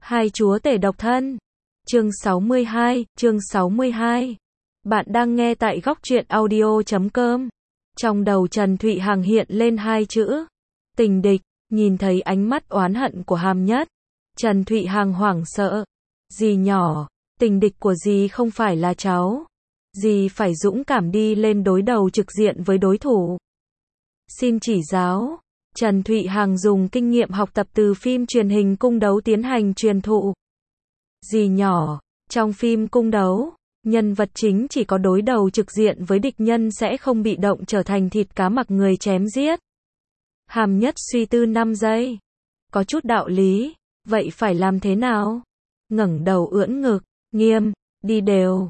Hai chúa tể độc thân. Chương 62. Bạn đang nghe tại góc truyện audio.com. Trong đầu Trần Thụy Hằng hiện lên hai chữ. Tình địch, nhìn thấy ánh mắt oán hận của Hàm Nhất. Trần Thụy Hằng hoảng sợ. Dì nhỏ, tình địch của dì không phải là cháu. Dì phải dũng cảm đi lên đối đầu trực diện với đối thủ. Xin chỉ giáo. Trần Thụy Hằng dùng kinh nghiệm học tập từ phim truyền hình Cung đấu tiến hành truyền thụ. Dì nhỏ, trong phim Cung đấu, nhân vật chính chỉ có đối đầu trực diện với địch nhân sẽ không bị động trở thành thịt cá mặc người chém giết. Hàm Nhất suy tư 5 giây. Có chút đạo lý, vậy phải làm thế nào? Ngẩng đầu ưỡn ngực, nghiêm, đi đều.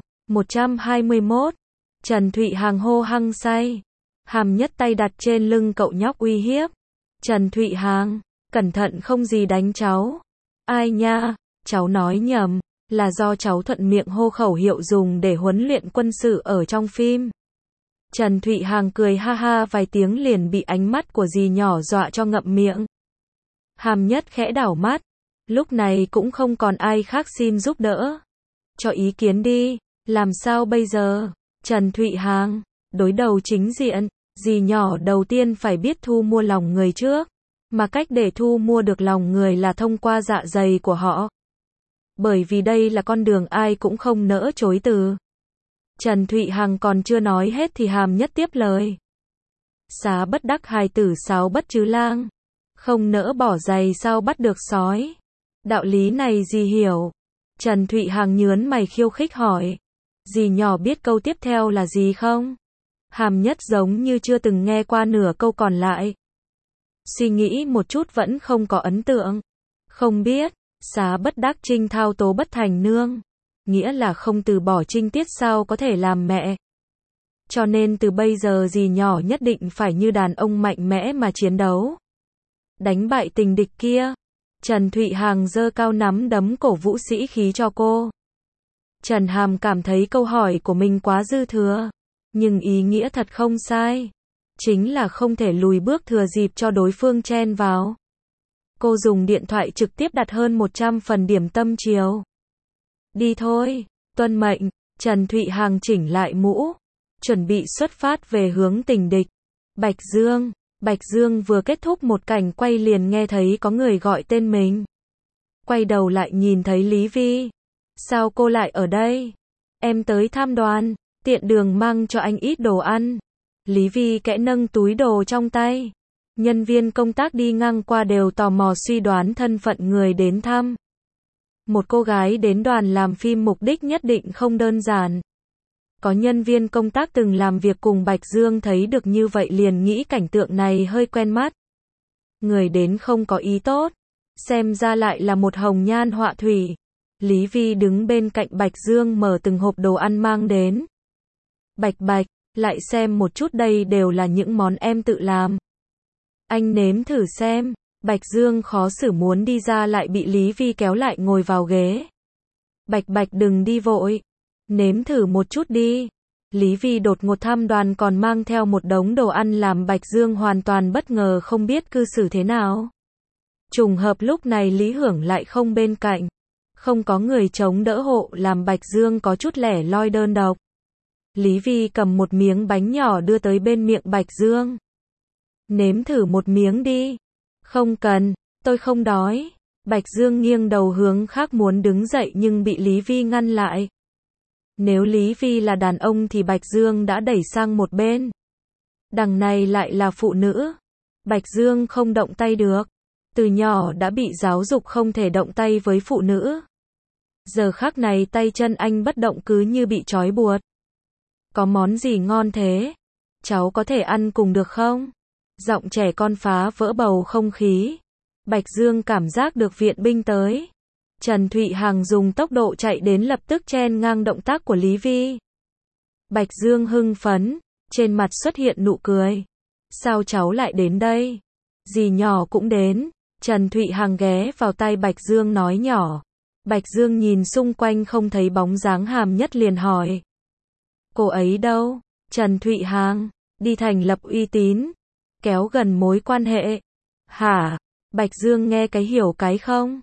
121. Trần Thụy Hằng hô hăng say. Hàm Nhất tay đặt trên lưng cậu nhóc uy hiếp. Trần Thụy Hằng, cẩn thận không gì đánh cháu. Ai nha, cháu nói nhầm, là do cháu thuận miệng hô khẩu hiệu dùng để huấn luyện quân sự ở trong phim. Trần Thụy Hằng cười ha ha vài tiếng liền bị ánh mắt của dì nhỏ dọa cho ngậm miệng. Hàm Nhất khẽ đảo mắt, lúc này cũng không còn ai khác xin giúp đỡ. Cho ý kiến đi, làm sao bây giờ? Trần Thụy Hằng, đối đầu chính diện. Dì nhỏ đầu tiên phải biết thu mua lòng người trước, mà cách để thu mua được lòng người là thông qua dạ dày của họ. Bởi vì đây là con đường ai cũng không nỡ chối từ. Trần Thụy Hằng còn chưa nói hết thì Hàm Nhất tiếp lời. Xá bất đắc hài tử sáo bất chứ lang. Không nỡ bỏ giày sao bắt được sói. Đạo lý này dì hiểu. Trần Thụy Hằng nhớn mày khiêu khích hỏi. Dì nhỏ biết câu tiếp theo là gì không? Hàm Nhất giống như chưa từng nghe qua nửa câu còn lại. Suy nghĩ một chút vẫn không có ấn tượng. Không biết, xá bất đắc trinh thao tố bất thành nương. Nghĩa là không từ bỏ trinh tiết sao có thể làm mẹ. Cho nên từ bây giờ dì nhỏ nhất định phải như đàn ông mạnh mẽ mà chiến đấu. Đánh bại tình địch kia. Trần Thụy Hằng giơ cao nắm đấm cổ vũ sĩ khí cho cô. Trần Hàm cảm thấy câu hỏi của mình quá dư thừa. Nhưng ý nghĩa thật không sai. Chính là không thể lùi bước thừa dịp cho đối phương chen vào. Cô dùng điện thoại trực tiếp đặt hơn 100 phần điểm tâm chiều. Đi thôi, tuân mệnh. Trần Thụy Hằng chỉnh lại mũ. Chuẩn bị xuất phát về hướng tình địch. Bạch Dương. Bạch Dương vừa kết thúc một cảnh quay liền nghe thấy có người gọi tên mình. Quay đầu lại nhìn thấy Lý Vi. Sao cô lại ở đây? Em tới tham đoàn. Tiện đường mang cho anh ít đồ ăn. Lý Vi kẽ nâng túi đồ trong tay. Nhân viên công tác đi ngang qua đều tò mò suy đoán thân phận người đến thăm. Một cô gái đến đoàn làm phim mục đích nhất định không đơn giản. Có nhân viên công tác từng làm việc cùng Bạch Dương thấy được như vậy liền nghĩ cảnh tượng này hơi quen mắt. Người đến không có ý tốt. Xem ra lại là một hồng nhan họa thủy. Lý Vi đứng bên cạnh Bạch Dương mở từng hộp đồ ăn mang đến. Bạch, lại xem một chút đây đều là những món em tự làm. Anh nếm thử xem. Bạch Dương khó xử muốn đi ra lại bị Lý Vi kéo lại ngồi vào ghế. Bạch đừng đi vội. Nếm thử một chút đi. Lý Vi đột ngột thăm đoàn còn mang theo một đống đồ ăn làm Bạch Dương hoàn toàn bất ngờ không biết cư xử thế nào. Trùng hợp lúc này Lý Hưởng lại không bên cạnh. Không có người chống đỡ hộ làm Bạch Dương có chút lẻ loi đơn độc. Lý Vi cầm một miếng bánh nhỏ đưa tới bên miệng Bạch Dương. Nếm thử một miếng đi. Không cần, tôi không đói. Bạch Dương nghiêng đầu hướng khác muốn đứng dậy nhưng bị Lý Vi ngăn lại. Nếu Lý Vi là đàn ông thì Bạch Dương đã đẩy sang một bên. Đằng này lại là phụ nữ. Bạch Dương không động tay được. Từ nhỏ đã bị giáo dục không thể động tay với phụ nữ. Giờ khắc này tay chân anh bất động cứ như bị trói buộc. Có món gì ngon thế? Cháu có thể ăn cùng được không? Giọng trẻ con phá vỡ bầu không khí. Bạch Dương cảm giác được viện binh tới. Trần Thụy Hằng dùng tốc độ chạy đến lập tức chen ngang động tác của Lý Vi. Bạch Dương hưng phấn, trên mặt xuất hiện nụ cười. Sao cháu lại đến đây? Dì nhỏ cũng đến. Trần Thụy Hằng ghé vào tay Bạch Dương nói nhỏ. Bạch Dương nhìn xung quanh không thấy bóng dáng Hàm Nhất liền hỏi. Cô ấy đâu? Trần Thụy Hằng, đi thành lập uy tín, kéo gần mối quan hệ. Hả? Bạch Dương nghe cái hiểu cái không?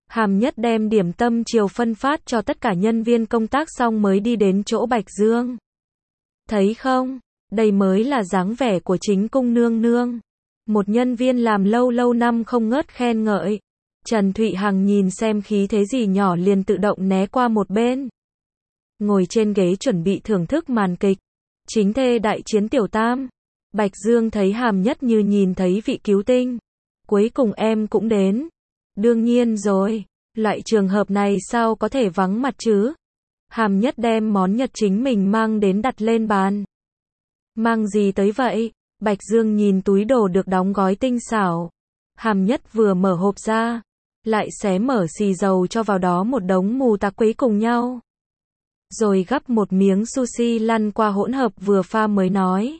Hàm Nhất đem điểm tâm chiều phân phát cho tất cả nhân viên công tác xong mới đi đến chỗ Bạch Dương. Thấy không, đây mới là dáng vẻ của chính cung nương nương. Một nhân viên làm lâu năm không ngớt khen ngợi. Trần Thụy Hằng nhìn xem khí thế gì nhỏ liền tự động né qua một bên. Ngồi trên ghế chuẩn bị thưởng thức màn kịch. Chính thê đại chiến tiểu tam. Bạch Dương thấy Hàm Nhất như nhìn thấy vị cứu tinh. Cuối cùng em cũng đến. Đương nhiên rồi, loại trường hợp này sao có thể vắng mặt chứ? Hàm Nhất đem món Nhật chính mình mang đến đặt lên bàn. Mang gì tới vậy? Bạch Dương nhìn túi đồ được đóng gói tinh xảo. Hàm Nhất vừa mở hộp ra, lại xé mở xì dầu cho vào đó một đống mù tạc quấy cùng nhau. Rồi gắp một miếng sushi lăn qua hỗn hợp vừa pha mới nói.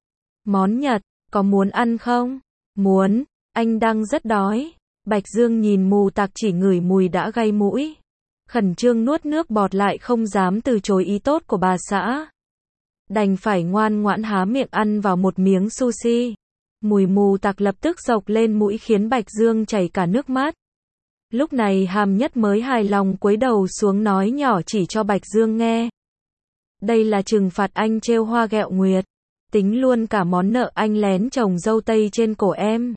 Món Nhật, có muốn ăn không? Muốn, anh đang rất đói. Bạch Dương nhìn mù tạc chỉ ngửi mùi đã gây mũi. Khẩn trương nuốt nước bọt lại không dám từ chối ý tốt của bà xã. Đành phải ngoan ngoãn há miệng ăn vào một miếng sushi. Mùi mù tạc lập tức dộc lên mũi khiến Bạch Dương chảy cả nước mắt. Lúc này Hàm Nhất mới hài lòng cúi đầu xuống nói nhỏ chỉ cho Bạch Dương nghe. Đây là trừng phạt anh trêu hoa ghẹo nguyệt. Tính luôn cả món nợ anh lén trồng dâu tây trên cổ em.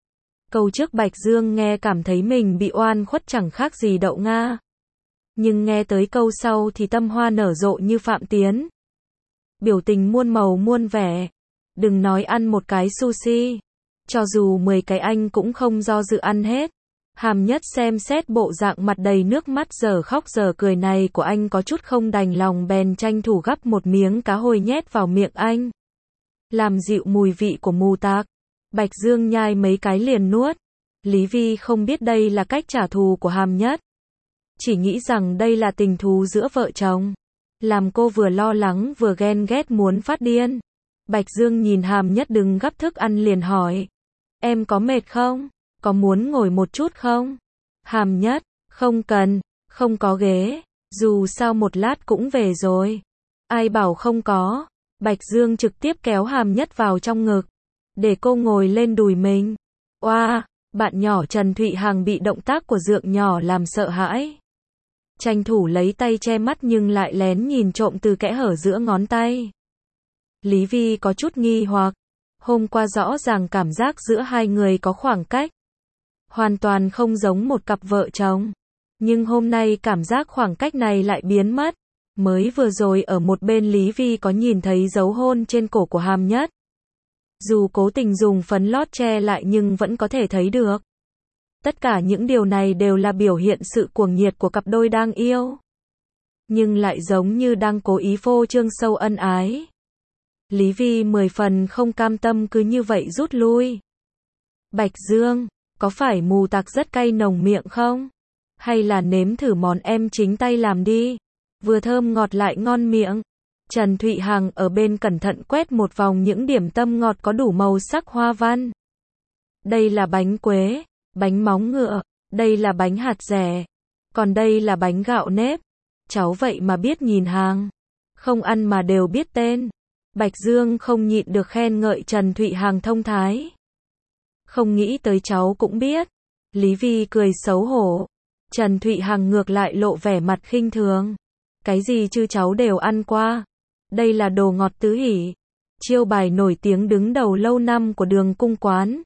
Câu trước Bạch Dương nghe cảm thấy mình bị oan khuất chẳng khác gì đậu Nga. Nhưng nghe tới câu sau thì tâm hoa nở rộ như Phạm Tiến. Biểu tình muôn màu muôn vẻ. Đừng nói ăn một cái sushi. Cho dù 10 cái anh cũng không do dự ăn hết. Hàm Nhất xem xét bộ dạng mặt đầy nước mắt giờ khóc giờ cười này của anh có chút không đành lòng bèn tranh thủ gắp một miếng cá hồi nhét vào miệng anh. Làm dịu mùi vị của mù tạc. Bạch Dương nhai mấy cái liền nuốt. Lý Vi không biết đây là cách trả thù của Hàm Nhất. Chỉ nghĩ rằng đây là tình thú giữa vợ chồng. Làm cô vừa lo lắng vừa ghen ghét muốn phát điên. Bạch Dương nhìn Hàm Nhất đừng gắp thức ăn liền hỏi. Em có mệt không? Có muốn ngồi một chút không? Hàm Nhất, không cần, không có ghế. Dù sao một lát cũng về rồi. Ai bảo không có. Bạch Dương trực tiếp kéo Hàm Nhất vào trong ngực. Để cô ngồi lên đùi mình. Oa, bạn nhỏ Trần Thụy Hằng bị động tác của dượng nhỏ làm sợ hãi. Tranh thủ lấy tay che mắt nhưng lại lén nhìn trộm từ kẽ hở giữa ngón tay. Lý Vi có chút nghi hoặc. Hôm qua rõ ràng cảm giác giữa hai người có khoảng cách. Hoàn toàn không giống một cặp vợ chồng. Nhưng hôm nay cảm giác khoảng cách này lại biến mất. Mới vừa rồi ở một bên Lý Vi có nhìn thấy dấu hôn trên cổ của Hàm Nhất. Dù cố tình dùng phấn lót che lại nhưng vẫn có thể thấy được. Tất cả những điều này đều là biểu hiện sự cuồng nhiệt của cặp đôi đang yêu. Nhưng lại giống như đang cố ý phô trương sâu ân ái. Lý Vi 10 phần không cam tâm cứ như vậy rút lui. Bạch Dương, có phải mù tạc rất cay nồng miệng không? Hay là nếm thử món em chính tay làm đi. Vừa thơm ngọt lại ngon miệng. Trần Thụy Hằng ở bên cẩn thận quét một vòng những điểm tâm ngọt có đủ màu sắc hoa văn. Đây là bánh quế, bánh móng ngựa, đây là bánh hạt dẻ, còn đây là bánh gạo nếp. Cháu vậy mà biết nhìn hàng. Không ăn mà đều biết tên. Bạch Dương không nhịn được khen ngợi Trần Thụy Hằng thông thái. Không nghĩ tới cháu cũng biết. Lý Vi cười xấu hổ. Trần Thụy Hằng ngược lại lộ vẻ mặt khinh thường. Cái gì chứ cháu đều ăn qua. Đây là đồ ngọt tứ hỷ. Chiêu bài nổi tiếng đứng đầu lâu năm của Đường Cung quán.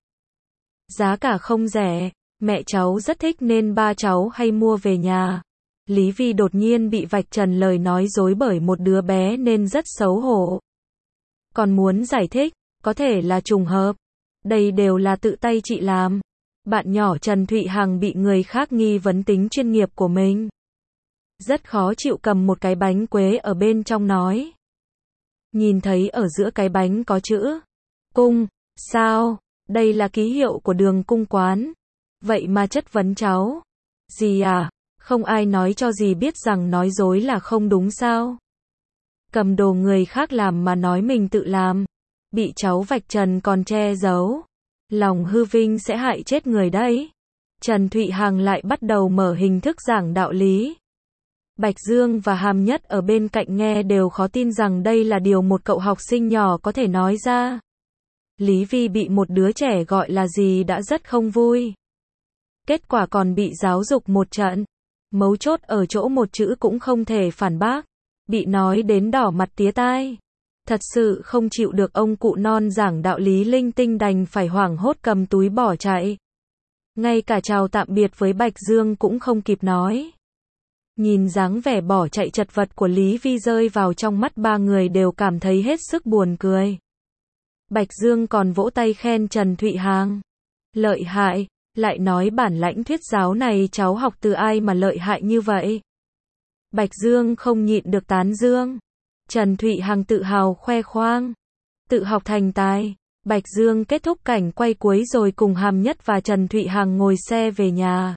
Giá cả không rẻ. Mẹ cháu rất thích nên ba cháu hay mua về nhà. Lý Vi đột nhiên bị vạch trần lời nói dối bởi một đứa bé nên rất xấu hổ. Còn muốn giải thích, có thể là trùng hợp. Đây đều là tự tay chị làm. Bạn nhỏ Trần Thụy Hằng bị người khác nghi vấn tính chuyên nghiệp của mình. Rất khó chịu cầm một cái bánh quế ở bên trong nói. Nhìn thấy ở giữa cái bánh có chữ Cung, sao? Đây là ký hiệu của Đường Cung quán. Vậy mà chất vấn cháu. Gì à? Không ai nói cho gì biết rằng nói dối là không đúng sao? Cầm đồ người khác làm mà nói mình tự làm. Bị cháu vạch trần còn che giấu. Lòng hư vinh sẽ hại chết người đấy. Trần Thụy Hằng lại bắt đầu mở hình thức giảng đạo lý. Bạch Dương và Hàm Nhất ở bên cạnh nghe đều khó tin rằng đây là điều một cậu học sinh nhỏ có thể nói ra. Lý Vi bị một đứa trẻ gọi là gì đã rất không vui. Kết quả còn bị giáo dục một trận. Mấu chốt ở chỗ một chữ cũng không thể phản bác. Bị nói đến đỏ mặt tía tai. Thật sự không chịu được ông cụ non giảng đạo lý linh tinh đành phải hoảng hốt cầm túi bỏ chạy. Ngay cả chào tạm biệt với Bạch Dương cũng không kịp nói. Nhìn dáng vẻ bỏ chạy chật vật của Lý Vi rơi vào trong mắt ba người đều cảm thấy hết sức buồn cười. Bạch Dương còn vỗ tay khen Trần Thụy Hằng. Lợi hại, lại nói bản lãnh thuyết giáo này cháu học từ ai mà lợi hại như vậy. Bạch Dương không nhịn được tán dương. Trần Thụy Hằng tự hào khoe khoang. Tự học thành tài. Bạch Dương kết thúc cảnh quay cuối rồi cùng Hàm Nhất và Trần Thụy Hằng ngồi xe về nhà.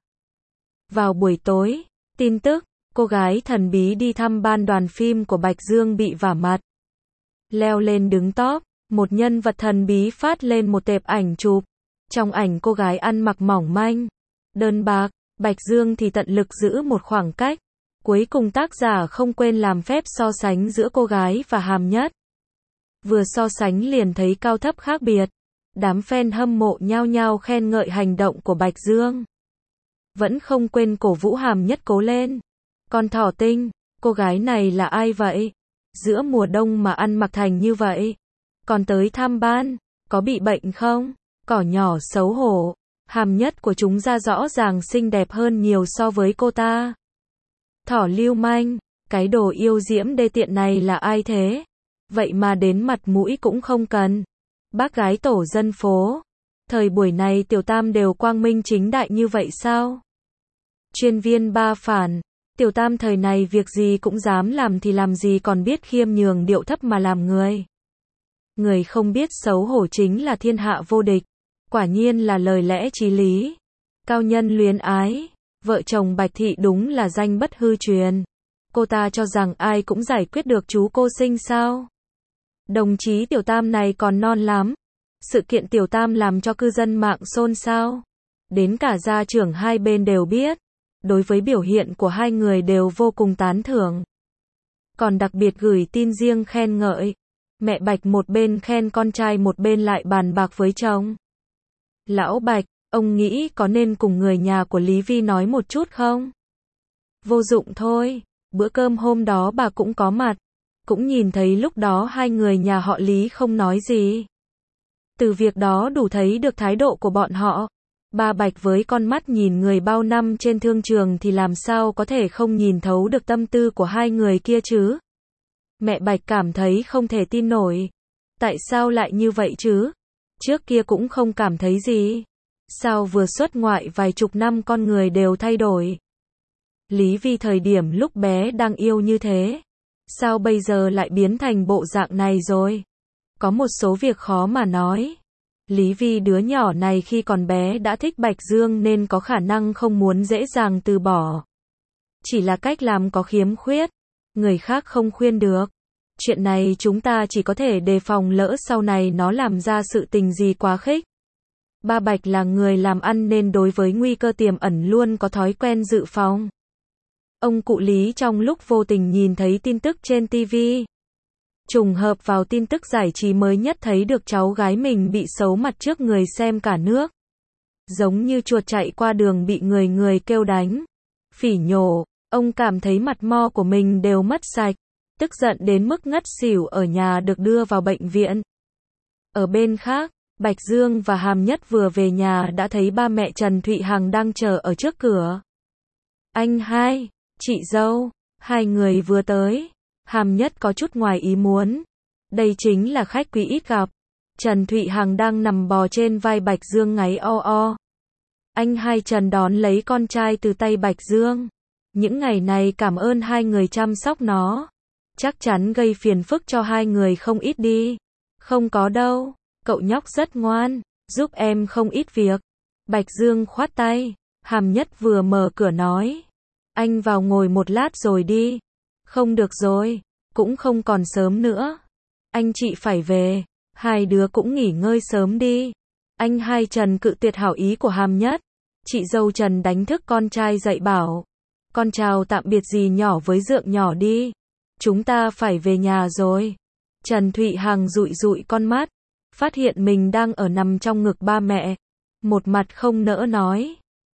Vào buổi tối, tin tức, cô gái thần bí đi thăm ban đoàn phim của Bạch Dương bị vả mặt. Leo lên đứng top, một nhân vật thần bí phát lên một tệp ảnh chụp. Trong ảnh cô gái ăn mặc mỏng manh, đơn bạc, Bạch Dương thì tận lực giữ một khoảng cách. Cuối cùng tác giả không quên làm phép so sánh giữa cô gái và Hàm Nhất. Vừa so sánh liền thấy cao thấp khác biệt. Đám fan hâm mộ nhao nhao khen ngợi hành động của Bạch Dương. Vẫn không quên cổ vũ Hàm Nhất cố lên. Con thỏ tinh, cô gái này là ai vậy? Giữa mùa đông mà ăn mặc thành như vậy. Còn tới thăm ban, có bị bệnh không? Cỏ nhỏ xấu hổ. Hàm Nhất của chúng ra rõ ràng xinh đẹp hơn nhiều so với cô ta. Thỏ lưu manh, cái đồ yêu diễm đê tiện này là ai thế? Vậy mà đến mặt mũi cũng không cần. Bác gái tổ dân phố. Thời buổi này Tiểu Tam đều quang minh chính đại như vậy sao? Chuyên viên ba phản. Tiểu Tam thời này việc gì cũng dám làm thì làm gì còn biết khiêm nhường điệu thấp mà làm người. Người không biết xấu hổ chính là thiên hạ vô địch. Quả nhiên là lời lẽ chí lý. Cao nhân luyến ái. Vợ chồng Bạch Thị đúng là danh bất hư truyền. Cô ta cho rằng ai cũng giải quyết được chú cô sinh sao? Đồng chí Tiểu Tam này còn non lắm. Sự kiện Tiểu Tam làm cho cư dân mạng xôn xao. Đến cả gia trưởng hai bên đều biết. Đối với biểu hiện của hai người đều vô cùng tán thưởng. Còn đặc biệt gửi tin riêng khen ngợi. Mẹ Bạch một bên khen con trai một bên lại bàn bạc với chồng. Lão Bạch, ông nghĩ có nên cùng người nhà của Lý Vi nói một chút không? Vô dụng thôi, bữa cơm hôm đó bà cũng có mặt. Cũng nhìn thấy lúc đó hai người nhà họ Lý không nói gì. Từ việc đó đủ thấy được thái độ của bọn họ. Ba Bạch với con mắt nhìn người bao năm trên thương trường thì làm sao có thể không nhìn thấu được tâm tư của hai người kia chứ? Mẹ Bạch cảm thấy không thể tin nổi. Tại sao lại như vậy chứ? Trước kia cũng không cảm thấy gì. Sao vừa xuất ngoại vài chục năm con người đều thay đổi? Lý Vi thời điểm lúc bé đang yêu như thế. Sao bây giờ lại biến thành bộ dạng này rồi? Có một số việc khó mà nói. Lý Vi đứa nhỏ này khi còn bé đã thích Bạch Dương nên có khả năng không muốn dễ dàng từ bỏ. Chỉ là cách làm có khiếm khuyết. Người khác không khuyên được. Chuyện này chúng ta chỉ có thể đề phòng lỡ sau này nó làm ra sự tình gì quá khích. Ba Bạch là người làm ăn nên đối với nguy cơ tiềm ẩn luôn có thói quen dự phòng. Ông cụ Lý trong lúc vô tình nhìn thấy tin tức trên TV. Trùng hợp vào tin tức giải trí mới nhất thấy được cháu gái mình bị xấu mặt trước người xem cả nước. Giống như chuột chạy qua đường bị người kêu đánh. Phỉ nhổ, ông cảm thấy mặt mo của mình đều mất sạch. Tức giận đến mức ngất xỉu ở nhà được đưa vào bệnh viện. Ở bên khác, Bạch Dương và Hàm Nhất vừa về nhà đã thấy ba mẹ Trần Thụy Hằng đang chờ ở trước cửa. Anh hai, chị dâu, hai người vừa tới. Hàm Nhất có chút ngoài ý muốn. Đây chính là khách quý ít gặp. Trần Thụy Hằng đang nằm bò trên vai Bạch Dương ngáy o o. Anh hai Trần đón lấy con trai từ tay Bạch Dương. Những ngày này cảm ơn hai người chăm sóc nó. Chắc chắn gây phiền phức cho hai người không ít đi. Không có đâu, cậu nhóc rất ngoan, giúp em không ít việc. Bạch Dương khoát tay. Hàm Nhất vừa mở cửa nói. Anh vào ngồi một lát rồi đi. Không được rồi, cũng không còn sớm nữa. Anh chị phải về, hai đứa cũng nghỉ ngơi sớm đi. Anh hai Trần cự tuyệt hảo ý của Hàm Nhất. Chị dâu Trần đánh thức con trai dậy bảo. Con chào tạm biệt dì nhỏ với dượng nhỏ đi. Chúng ta phải về nhà rồi. Trần Thụy Hằng dụi dụi con mắt. Phát hiện mình đang ở nằm trong ngực ba mẹ. Một mặt không nỡ nói.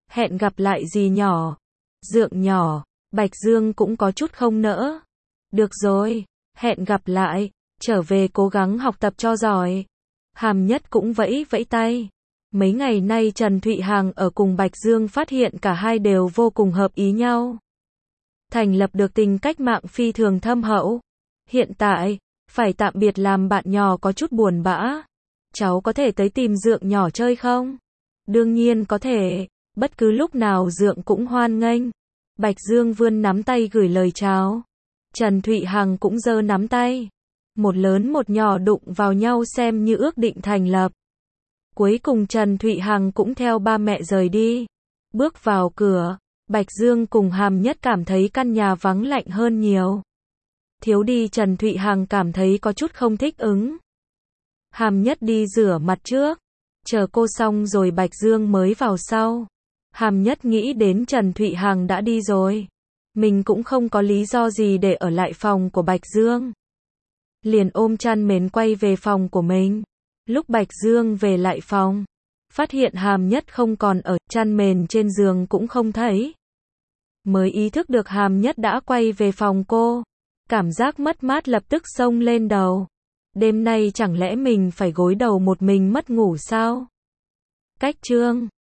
hẹn gặp lại dì nhỏ. Dượng nhỏ, Bạch Dương cũng có chút không nỡ. Được rồi, hẹn gặp lại, trở về cố gắng học tập cho giỏi. Hàm Nhất cũng vẫy vẫy tay. Mấy ngày nay Trần Thụy Hằng ở cùng Bạch Dương phát hiện cả hai đều vô cùng hợp ý nhau. Thành lập được tình cách mạng phi thường thâm hậu. Hiện tại, phải tạm biệt làm bạn nhỏ có chút buồn bã. Cháu có thể tới tìm Dượng nhỏ chơi không? Đương nhiên có thể, bất cứ lúc nào Dượng cũng hoan nghênh. Bạch Dương vươn nắm tay gửi lời chào. Trần Thụy Hằng cũng giơ nắm tay. Một lớn một nhỏ đụng vào nhau xem như ước định thành lập. Cuối cùng Trần Thụy Hằng cũng theo ba mẹ rời đi. Bước vào cửa, Bạch Dương cùng Hàm Nhất cảm thấy căn nhà vắng lạnh hơn nhiều. Thiếu đi Trần Thụy Hằng cảm thấy có chút không thích ứng. Hàm Nhất đi rửa mặt trước, chờ cô xong rồi Bạch Dương mới vào sau. Hàm Nhất nghĩ đến Trần Thụy Hằng đã đi rồi, mình cũng không có lý do gì để ở lại phòng của Bạch Dương. Liền ôm chăn mền quay về phòng của mình. Lúc Bạch Dương về lại phòng, phát hiện Hàm Nhất không còn ở, chăn mền trên giường cũng không thấy. Mới ý thức được Hàm Nhất đã quay về phòng cô. Cảm giác mất mát lập tức xông lên đầu. Đêm nay chẳng lẽ mình phải gối đầu một mình mất ngủ sao? Cách chương